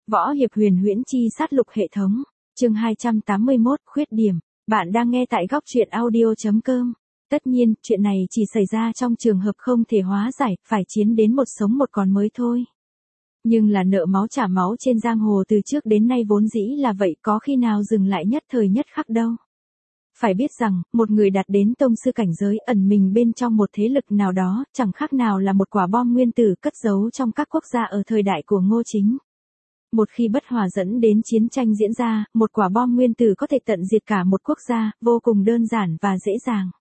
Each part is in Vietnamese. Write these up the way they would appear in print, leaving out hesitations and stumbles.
Võ hiệp huyền huyễn chi sát lục hệ thống. Chương 281, khuyết điểm. Bạn đang nghe tại góc truyện audio.com. Tất nhiên, chuyện này chỉ xảy ra trong trường hợp không thể hóa giải, phải chiến đến một sống một còn mới thôi. Nhưng là nợ máu trả máu trên giang hồ từ trước đến nay vốn dĩ là vậy, có khi nào dừng lại nhất thời nhất khắc đâu. Phải biết rằng, một người đạt đến tông sư cảnh giới ẩn mình bên trong một thế lực nào đó, chẳng khác nào là một quả bom nguyên tử cất giấu trong các quốc gia ở thời đại của Ngô Chính. Một khi bất hòa dẫn đến chiến tranh diễn ra, một quả bom nguyên tử có thể tận diệt cả một quốc gia, vô cùng đơn giản và dễ dàng.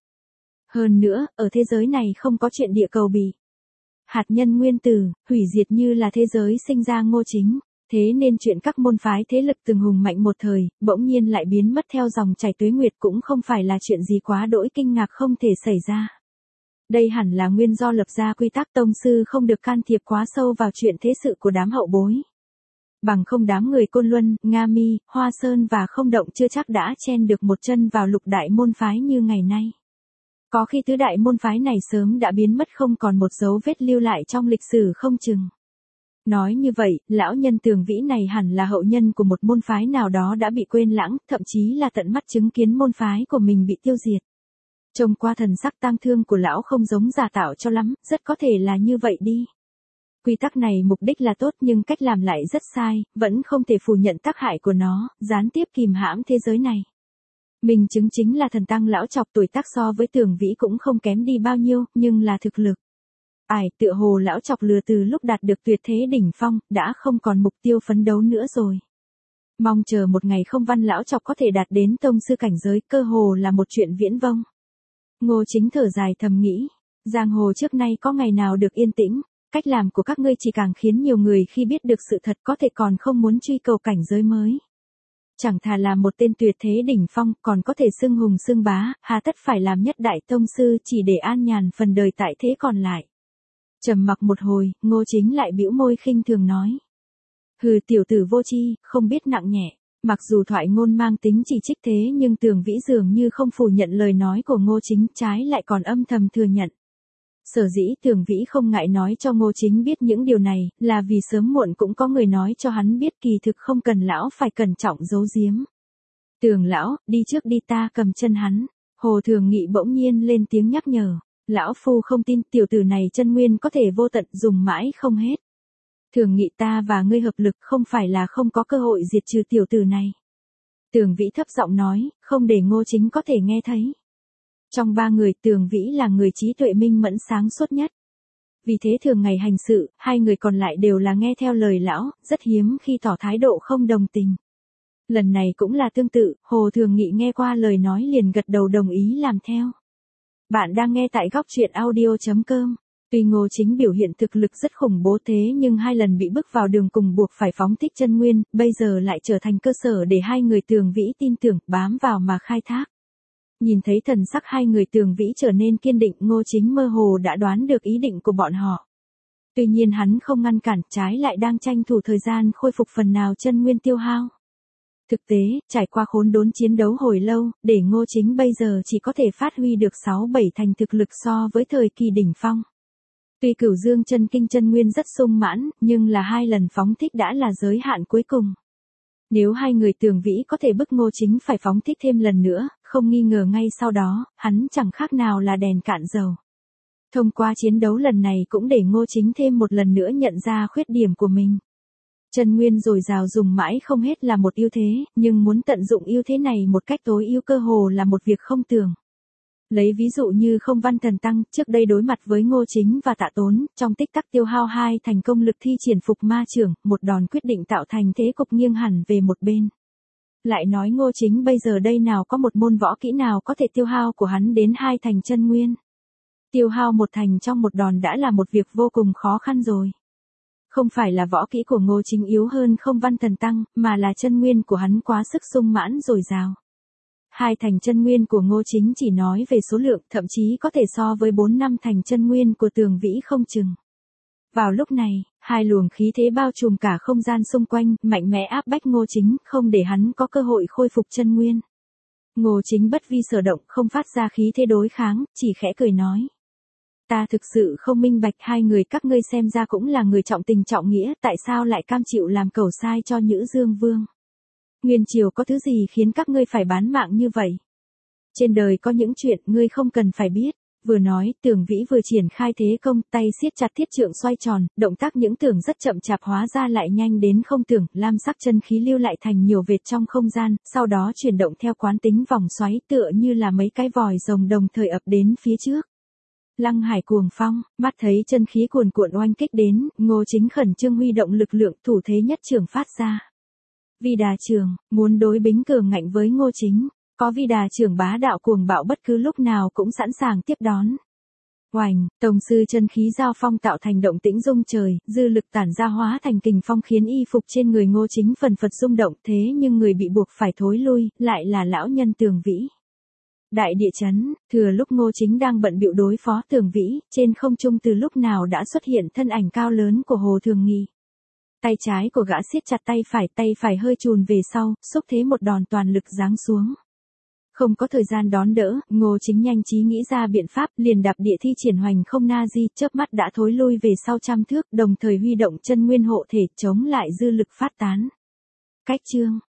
Hơn nữa, ở thế giới này không có chuyện địa cầu bị hạt nhân nguyên tử, hủy diệt như là thế giới sinh ra Ngô Chính. Thế nên chuyện các môn phái thế lực từng hùng mạnh một thời, bỗng nhiên lại biến mất theo dòng chảy tuế nguyệt cũng không phải là chuyện gì quá đỗi kinh ngạc không thể xảy ra. Đây hẳn là nguyên do lập ra quy tắc tông sư không được can thiệp quá sâu vào chuyện thế sự của đám hậu bối. Bằng không đám người Côn Luân, Nga Mi, Hoa Sơn và Không Động chưa chắc đã chen được một chân vào lục đại môn phái như ngày nay. Có khi tứ đại môn phái này sớm đã biến mất không còn một dấu vết lưu lại trong lịch sử không chừng. Nói như vậy, lão nhân Tường Vĩ này hẳn là hậu nhân của một môn phái nào đó đã bị quên lãng, thậm chí là tận mắt chứng kiến môn phái của mình bị tiêu diệt. Trông qua thần sắc tang thương của lão không giống giả tạo cho lắm, rất có thể là như vậy đi. Quy tắc này mục đích là tốt nhưng cách làm lại rất sai, vẫn không thể phủ nhận tác hại của nó, gián tiếp kìm hãm thế giới này. Mình chứng chính là thần tăng lão chọc tuổi tác so với Tường Vĩ cũng không kém đi bao nhiêu, nhưng là thực lực. Tựa hồ lão chọc lừa từ lúc đạt được tuyệt thế đỉnh phong, đã không còn mục tiêu phấn đấu nữa rồi. Mong chờ một ngày không văn lão chọc có thể đạt đến tông sư cảnh giới, cơ hồ là một chuyện viễn vông. Ngô Chính thở dài thầm nghĩ, giang hồ trước nay có ngày nào được yên tĩnh, cách làm của các ngươi chỉ càng khiến nhiều người khi biết được sự thật có thể còn không muốn truy cầu cảnh giới mới. Chẳng thà là một tên tuyệt thế đỉnh phong còn có thể xưng hùng xưng bá, hà tất phải làm nhất đại tông sư chỉ để an nhàn phần đời tại thế còn lại. Trầm mặc một hồi, Ngô Chính lại bĩu môi khinh thường nói. Hừ, tiểu tử vô tri, không biết nặng nhẹ. Mặc dù thoại ngôn mang tính chỉ trích thế nhưng Tường Vĩ dường như không phủ nhận lời nói của Ngô Chính, trái lại còn âm thầm thừa nhận. Sở dĩ Tường Vĩ không ngại nói cho Ngô Chính biết những điều này, là vì sớm muộn cũng có người nói cho hắn biết kỳ thực không cần lão phải cẩn trọng giấu giếm. Tường lão, đi trước đi ta cầm chân hắn. Hồ Thường Nghị bỗng nhiên lên tiếng nhắc nhở. Lão phu không tin tiểu tử này chân nguyên có thể vô tận dùng mãi không hết. Thường Nghị ta và ngươi hợp lực không phải là không có cơ hội diệt trừ tiểu tử này. Tường Vĩ thấp giọng nói, không để Ngô Chính có thể nghe thấy. Trong ba người Tường Vĩ là người trí tuệ minh mẫn sáng suốt nhất. Vì thế thường ngày hành sự, hai người còn lại đều là nghe theo lời lão, rất hiếm khi tỏ thái độ không đồng tình. Lần này cũng là tương tự, Hồ Thường Nghị nghe qua lời nói liền gật đầu đồng ý làm theo. Bạn đang nghe tại góc truyện audio.com. Tuy Ngô Chính biểu hiện thực lực rất khủng bố thế nhưng hai lần bị bước vào đường cùng buộc phải phóng thích chân nguyên, bây giờ lại trở thành cơ sở để hai người Tường Vĩ tin tưởng, bám vào mà khai thác. Nhìn thấy thần sắc hai người Tường Vĩ trở nên kiên định, Ngô Chính mơ hồ đã đoán được ý định của bọn họ. Tuy nhiên hắn không ngăn cản, trái lại đang tranh thủ thời gian khôi phục phần nào chân nguyên tiêu hao. Thực tế, trải qua khốn đốn chiến đấu hồi lâu, để Ngô Chính bây giờ chỉ có thể phát huy được 6-7 thành thực lực so với thời kỳ đỉnh phong. Tuy Cửu Dương chân kinh chân nguyên rất sung mãn, nhưng là 2 lần phóng thích đã là giới hạn cuối cùng. Nếu hai người Tường Vĩ có thể bức Ngô Chính phải phóng thích thêm lần nữa, không nghi ngờ ngay sau đó, hắn chẳng khác nào là đèn cạn dầu. Thông qua chiến đấu lần này cũng để Ngô Chính thêm một lần nữa nhận ra khuyết điểm của mình. Chân nguyên dồi dào dùng mãi không hết là một ưu thế, nhưng muốn tận dụng ưu thế này một cách tối ưu cơ hồ là một việc không tưởng. Lấy ví dụ như Không Văn Thần Tăng, trước đây đối mặt với Ngô Chính và Tạ Tốn, trong tích tắc tiêu hao 2 thành công lực thi triển phục ma trưởng, một đòn quyết định tạo thành thế cục nghiêng hẳn về một bên. Lại nói Ngô Chính bây giờ đây nào có một môn võ kỹ nào có thể tiêu hao của hắn đến 2 thành chân nguyên. Tiêu hao 1 thành trong một đòn đã là một việc vô cùng khó khăn rồi. Không phải là võ kỹ của Ngô Chính yếu hơn Không Văn Thần Tăng, mà là chân nguyên của hắn quá sức sung mãn dồi dào. 2 thành chân nguyên của Ngô Chính chỉ nói về số lượng, thậm chí có thể so với 4-5 thành chân nguyên của Tường Vĩ không chừng. Vào lúc này, 2 luồng khí thế bao trùm cả không gian xung quanh, mạnh mẽ áp bách Ngô Chính, không để hắn có cơ hội khôi phục chân nguyên. Ngô Chính bất vi sở động, không phát ra khí thế đối kháng, chỉ khẽ cười nói. Ta thực sự không minh bạch hai người các ngươi xem ra cũng là người trọng tình trọng nghĩa, tại sao lại cam chịu làm cẩu sai cho Nhữ Dương Vương. Nguyên triều có thứ gì khiến các ngươi phải bán mạng như vậy? Trên đời có những chuyện ngươi không cần phải biết. Vừa nói, Tưởng Vĩ vừa triển khai thế công, tay siết chặt thiết trượng xoay tròn, động tác những tưởng rất chậm chạp hóa ra lại nhanh đến không tưởng, lam sắc chân khí lưu lại thành nhiều vệt trong không gian, sau đó chuyển động theo quán tính vòng xoáy tựa như là mấy cái vòi rồng đồng thời ập đến phía trước. Lăng Hải cuồng phong, mắt thấy chân khí cuồn cuộn oanh kích đến, Ngô Chính khẩn trương huy động lực lượng, thủ thế nhất trường phát ra. Vi Đà Trường, muốn đối bính cường ngạnh với Ngô Chính, có Vi Đà Trường bá đạo cuồng bạo bất cứ lúc nào cũng sẵn sàng tiếp đón. Oành, tổng sư chân khí giao phong tạo thành động tĩnh rung trời, dư lực tản ra hóa thành kình phong khiến y phục trên người Ngô Chính phần phật rung động, thế nhưng người bị buộc phải thối lui, lại là lão nhân Tường Vĩ. Đại địa chấn, thừa lúc Ngô Chính đang bận bịu đối phó Tường Vĩ, trên không trung từ lúc nào đã xuất hiện thân ảnh cao lớn của Hồ Thường Nghi. Tay trái của gã siết chặt tay phải hơi chùn về sau, xúc thế một đòn toàn lực giáng xuống. Không có thời gian đón đỡ, Ngô Chính nhanh trí nghĩ ra biện pháp, liền đạp địa thi triển hoành không na di, chớp mắt đã thối lui về sau trăm thước, đồng thời huy động chân nguyên hộ thể chống lại dư lực phát tán. Cách chương,